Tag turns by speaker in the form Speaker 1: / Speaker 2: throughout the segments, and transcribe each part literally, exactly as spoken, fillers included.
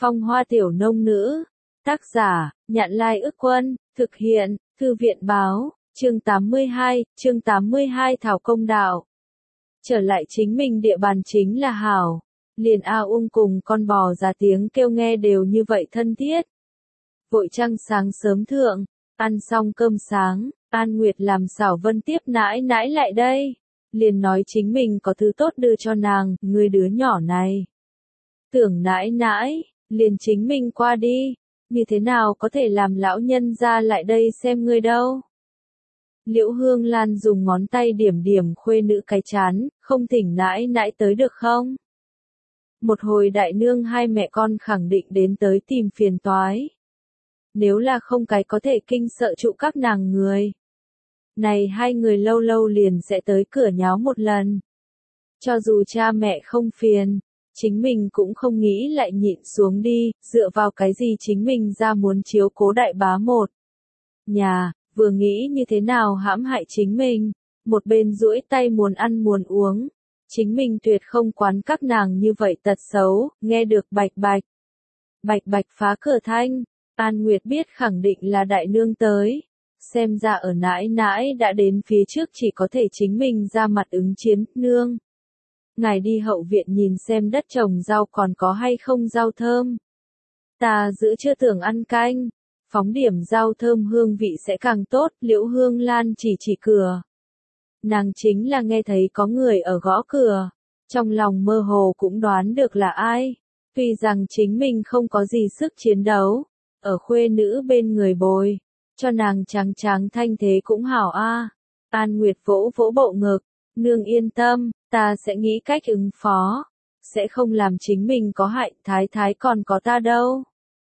Speaker 1: Phong Hoa Tiểu Nông Nữ. Tác giả, Nhạn Lai Ức Quân, thực hiện, Thư viện Báo, chương tám mươi hai, chương tám mươi hai Thảo Công Đạo. Trở lại chính mình địa bàn chính là hảo, liền A Ung cùng con bò ra tiếng kêu nghe đều như vậy thân thiết. Vội trăng sáng sớm thượng, ăn xong cơm sáng, An Nguyệt làm Xảo Vân tiếp nãi nãi lại đây, liền nói chính mình có thứ tốt đưa cho nàng, người đứa nhỏ này. Tưởng nãi nãi, liền chính mình qua đi, như thế nào có thể làm lão nhân ra lại đây xem ngươi đâu. Liễu Hương Lan dùng ngón tay điểm điểm khuê nữ cái chán, không thỉnh nãi nãi tới được không? Một hồi đại nương hai mẹ con khẳng định đến tới tìm phiền toái. Nếu là không cái có thể kinh sợ trụ các nàng người. Này hai người lâu lâu liền sẽ tới cửa nháo một lần. Cho dù cha mẹ không phiền, chính mình cũng không nghĩ lại nhịn xuống đi, dựa vào cái gì chính mình ra muốn chiếu cố đại bá một. Nhà, vừa nghĩ như thế nào hãm hại chính mình, một bên duỗi tay muốn ăn muốn uống. Chính mình tuyệt không quán các nàng như vậy tật xấu, nghe được bạch bạch. Bạch bạch phá cửa thanh, An Nguyệt biết khẳng định là đại nương tới. Xem ra ở nãi nãi đã đến phía trước chỉ có thể chính mình ra mặt ứng chiến, nương. Ngài đi hậu viện nhìn xem đất trồng rau còn có hay không rau thơm. Ta giữ chưa tưởng ăn canh, phóng điểm rau thơm hương vị sẽ càng tốt, Liễu Hương Lan chỉ chỉ cửa. Nàng chính là nghe thấy có người ở gõ cửa, trong lòng mơ hồ cũng đoán được là ai. Tuy rằng chính mình không có gì sức chiến đấu, ở khuê nữ bên người bồi, cho nàng trắng trắng thanh thế cũng hảo a. An Nguyệt vỗ vỗ bộ ngực, nương yên tâm, ta sẽ nghĩ cách ứng phó, sẽ không làm chính mình có hại, thái thái còn có ta đâu.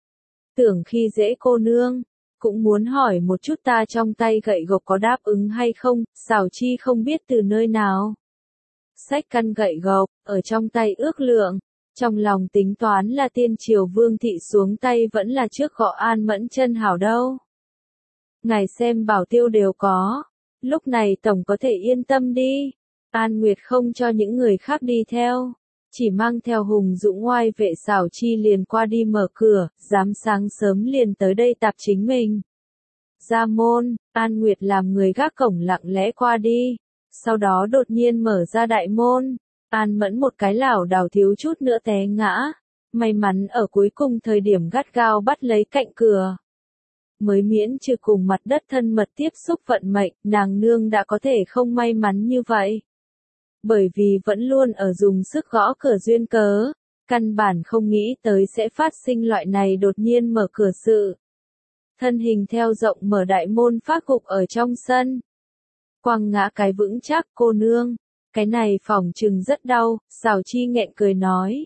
Speaker 1: Tưởng khi dễ cô nương, cũng muốn hỏi một chút ta trong tay gậy gộc có đáp ứng hay không, Xảo Chi không biết từ nơi nào. Xách căn gậy gộc, ở trong tay ước lượng, trong lòng tính toán là tiên triều vương thị xuống tay vẫn là trước gọ An Mẫn chân hảo đâu. Ngài xem bảo tiêu đều có, lúc này tổng có thể yên tâm đi. An Nguyệt không cho những người khác đi theo, chỉ mang theo hùng dũng oai vệ Xảo Chi liền qua đi mở cửa, dám sáng sớm liền tới đây tạp chính mình. Ra môn, An Nguyệt làm người gác cổng lặng lẽ qua đi, sau đó đột nhiên mở ra đại môn, An Mẫn một cái lảo đảo thiếu chút nữa té ngã, may mắn ở cuối cùng thời điểm gắt gao bắt lấy cạnh cửa. Mới miễn trừ cùng mặt đất thân mật tiếp xúc vận mệnh, nàng nương đã có thể không may mắn như vậy. Bởi vì vẫn luôn ở dùng sức gõ cửa duyên cớ, căn bản không nghĩ tới sẽ phát sinh loại này đột nhiên mở cửa sự. Thân hình theo rộng mở đại môn phát gục ở trong sân. Quăng ngã cái vững chắc cô nương, cái này phỏng chừng rất đau, Xảo Chi nghẹn cười nói.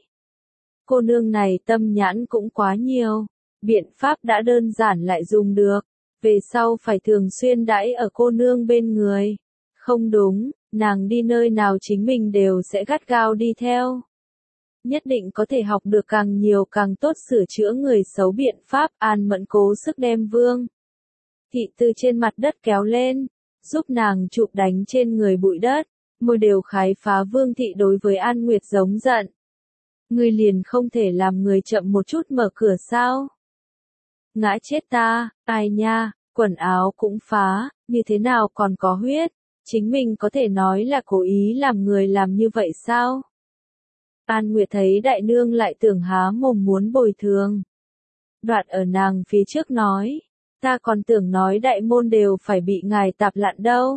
Speaker 1: Cô nương này tâm nhãn cũng quá nhiều, biện pháp đã đơn giản lại dùng được, về sau phải thường xuyên đãi ở cô nương bên người. Không đúng, nàng đi nơi nào chính mình đều sẽ gắt gao đi theo. Nhất định có thể học được càng nhiều càng tốt sửa chữa người xấu biện pháp. An Mẫn cố sức đem Vương thị từ trên mặt đất kéo lên, giúp nàng chụp đánh trên người bụi đất, môi đều khái phá. Vương thị đối với An Nguyệt giống giận. Ngươi liền không thể làm người chậm một chút mở cửa sao? Ngã chết ta, ai nha, quần áo cũng phá, như thế nào còn có huyết? Chính mình có thể nói là cố ý làm người làm như vậy sao? An Nguyệt thấy đại nương lại tưởng há mồm muốn bồi thường. Đoạt ở nàng phía trước nói, ta còn tưởng nói đại môn đều phải bị ngài tạp lặn đâu.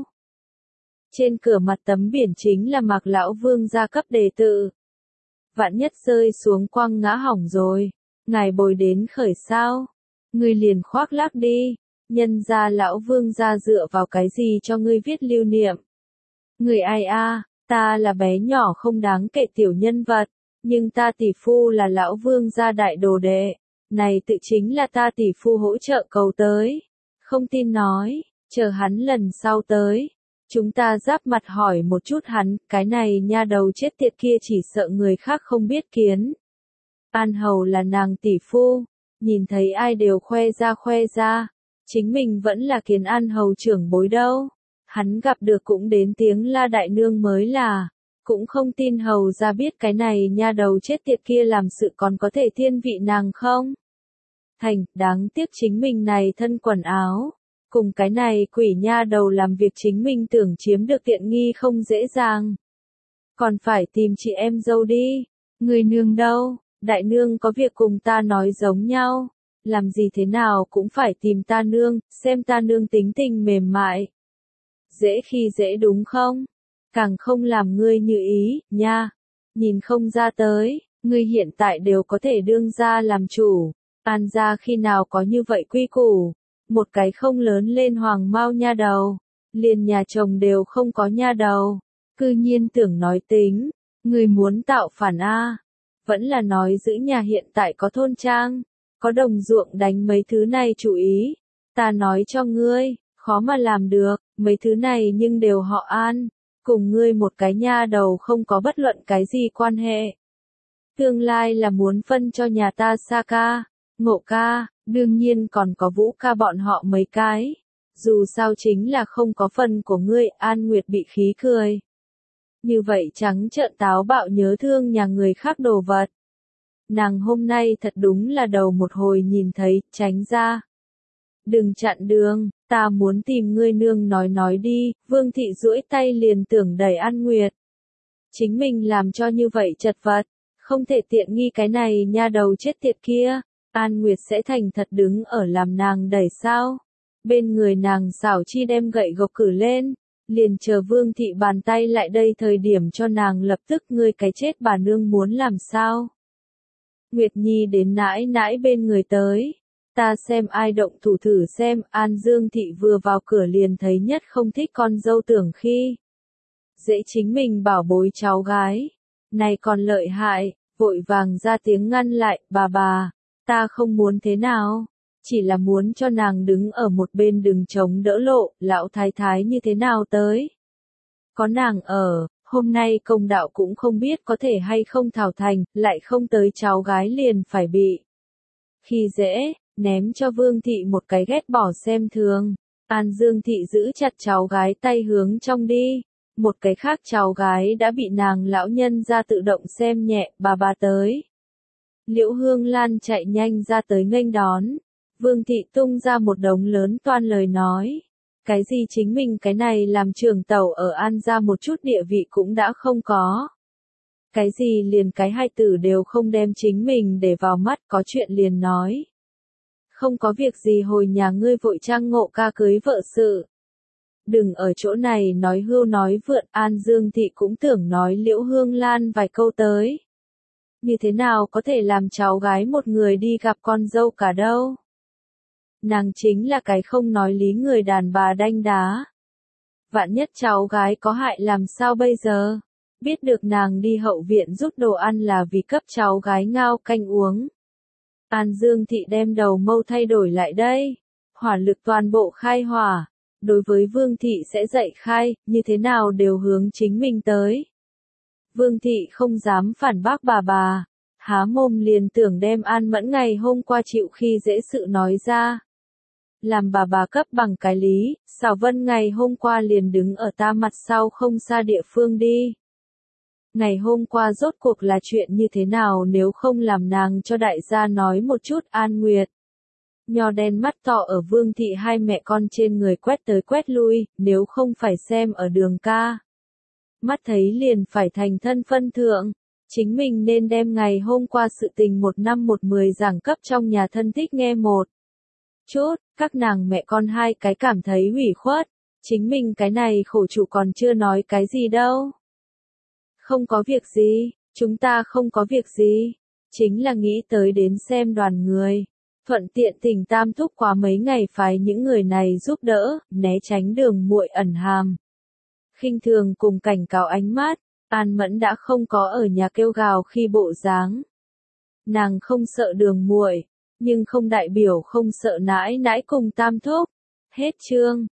Speaker 1: Trên cửa mặt tấm biển chính là Mạc lão vương gia cấp đề tự. Vạn nhất rơi xuống quăng ngã hỏng rồi, ngài bồi đến khởi sao? Ngươi liền khoác lác đi. Nhân gia lão vương gia dựa vào cái gì cho ngươi viết lưu niệm? Người ai a, ta là bé nhỏ không đáng kể tiểu nhân vật, nhưng ta tỷ phu là lão vương gia đại đồ đệ, này tự chính là ta tỷ phu hỗ trợ cầu tới. Không tin nói, chờ hắn lần sau tới, chúng ta giáp mặt hỏi một chút hắn, cái này nha đầu chết tiệt kia chỉ sợ người khác không biết kiến. An Hầu là nàng tỷ phu, nhìn thấy ai đều khoe ra khoe ra. Chính mình vẫn là kiến An Hầu trưởng bối đâu. Hắn gặp được cũng đến tiếng la đại nương mới là. cũng không tin hầu ra biết cái này nha đầu chết tiệt kia làm sự còn có thể thiên vị nàng không. Thành, đáng tiếc chính mình này thân quần áo, cùng cái này quỷ nha đầu làm việc chính mình tưởng chiếm được tiện nghi không dễ dàng. Còn phải tìm chị em dâu đi, người nương đâu, đại nương có việc cùng ta nói giống nhau, làm gì thế nào cũng phải tìm ta nương, xem ta nương tính tình mềm mại. Dễ khi dễ đúng không? Càng không làm ngươi như ý, nha. Nhìn không ra tới, ngươi hiện tại đều có thể đương ra làm chủ. An gia khi nào có như vậy quy củ. Một cái không lớn lên hoàng mau nha đầu. Liền nhà chồng đều không có nha đầu. Cư nhiên tưởng nói tính. Ngươi muốn tạo phản A. Vẫn là nói giữ nhà hiện tại có thôn trang. Có đồng ruộng đánh mấy thứ này chú ý. Ta nói cho ngươi, khó mà làm được. Mấy thứ này nhưng đều họ An. Cùng ngươi một cái nha đầu không có bất luận cái gì quan hệ. Tương lai là muốn phân cho nhà ta Sa ca, Ngộ ca, đương nhiên còn có Vũ ca bọn họ mấy cái. Dù sao chính là không có phần của ngươi, An Nguyệt bị khí cười. Như vậy trắng trợn táo bạo nhớ thương nhà người khác đồ vật. Nàng hôm nay thật đúng là đầu một hồi nhìn thấy, tránh ra. Đừng chặn đường, ta muốn tìm ngươi nương nói nói đi, Vương thị duỗi tay liền tưởng đẩy An Nguyệt. Chính mình làm cho như vậy chật vật, không thể tiện nghi cái này nha đầu chết tiệt kia, An Nguyệt sẽ thành thật đứng ở làm nàng đẩy sao. Bên người nàng xảo chi đem gậy gộc cử lên, liền chờ Vương thị bàn tay lại đây thời điểm cho nàng lập tức ngươi cái chết bà nương muốn làm sao. Nguyệt Nhi đến nãi nãi bên người tới. Ta xem ai động thủ thử xem, An Dương thị vừa vào cửa liền thấy nhất không thích con dâu tưởng khi. Dễ chính mình bảo bối cháu gái. Này còn lợi hại, vội vàng ra tiếng ngăn lại, bà bà, ta không muốn thế nào. Chỉ là muốn cho nàng đứng ở một bên đừng chống đỡ lộ, lão thái thái như thế nào tới. Có nàng ở, hôm nay công đạo cũng không biết có thể hay không thảo thành, lại không tới cháu gái liền phải bị. Khi dễ. Ném cho Vương thị một cái ghét bỏ xem thường. An Dương thị giữ chặt cháu gái tay hướng trong đi. Một cái khác cháu gái đã bị nàng lão nhân ra tự động xem nhẹ, bà bà tới. Liễu Hương Lan chạy nhanh ra tới nghênh đón. Vương thị tung ra một đống lớn toan lời nói. Cái gì chính mình cái này làm trưởng tàu ở An gia một chút địa vị cũng đã không có. Cái gì liền cái hai tử đều không đem chính mình để vào mắt, có chuyện liền nói. Không có việc gì hồi nhà ngươi vội trang Ngộ ca cưới vợ sự. Đừng ở chỗ này nói hưu nói vượn, An Dương thị cũng tưởng nói Liễu Hương Lan vài câu tới. Như thế nào có thể làm cháu gái một người đi gặp con dâu cả đâu. Nàng chính là cái không nói lý người đàn bà đanh đá. Vạn nhất cháu gái có hại làm sao bây giờ? Biết được nàng đi hậu viện rút đồ ăn là vì cấp cháu gái ngao canh uống. An Dương thị đem đầu mâu thay đổi lại đây. Hỏa lực toàn bộ khai hỏa. Đối với Vương thị sẽ dạy khai, như thế nào đều hướng chính mình tới. Vương thị không dám phản bác bà bà. Há mồm liền tưởng đem An Mẫn ngày hôm qua chịu khi dễ sự nói ra. Làm bà bà cấp bằng cái lý, Xảo Vân ngày hôm qua liền đứng ở ta mặt sau không xa địa phương đi. Ngày hôm qua rốt cuộc là chuyện như thế nào nếu không làm nàng cho đại gia nói một chút. An Nguyệt. Nho đen mắt to ở Vương thị hai mẹ con trên người quét tới quét lui, nếu không phải xem ở đường ca. Mắt thấy liền phải thành thân phân thượng, chính mình nên đem ngày hôm qua sự tình một năm một mười giảng cấp trong nhà thân thích nghe một chút, các nàng mẹ con hai cái cảm thấy hủy khuất, chính mình cái này khổ chủ còn chưa nói cái gì đâu. Không có việc gì, chúng ta không có việc gì, chính là nghĩ tới đến xem đoàn người. Thuận tiện Thỉnh Tam thúc qua mấy ngày phái những người này giúp đỡ, né tránh đường muội ẩn hàm. Khinh thường cùng cảnh cáo ánh mắt, An Mẫn đã không có ở nhà kêu gào khi bộ dáng. Nàng không sợ đường muội, nhưng không đại biểu không sợ nãi nãi cùng Tam thúc. Hết chương.